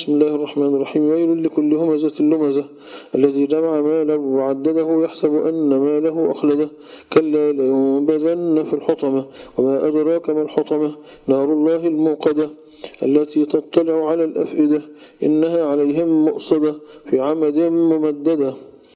بسم الله الرحمن الرحيم ويل لكل همزة لمزة الذي جمع مالا وعدده يحسب أن ماله أخلده كلا لينبذن في الحطمة وما أدراك ما الحطمة نار الله الموقدة التي تطلع على الأفئدة إنها عليهم مؤصدة في عمد ممددة.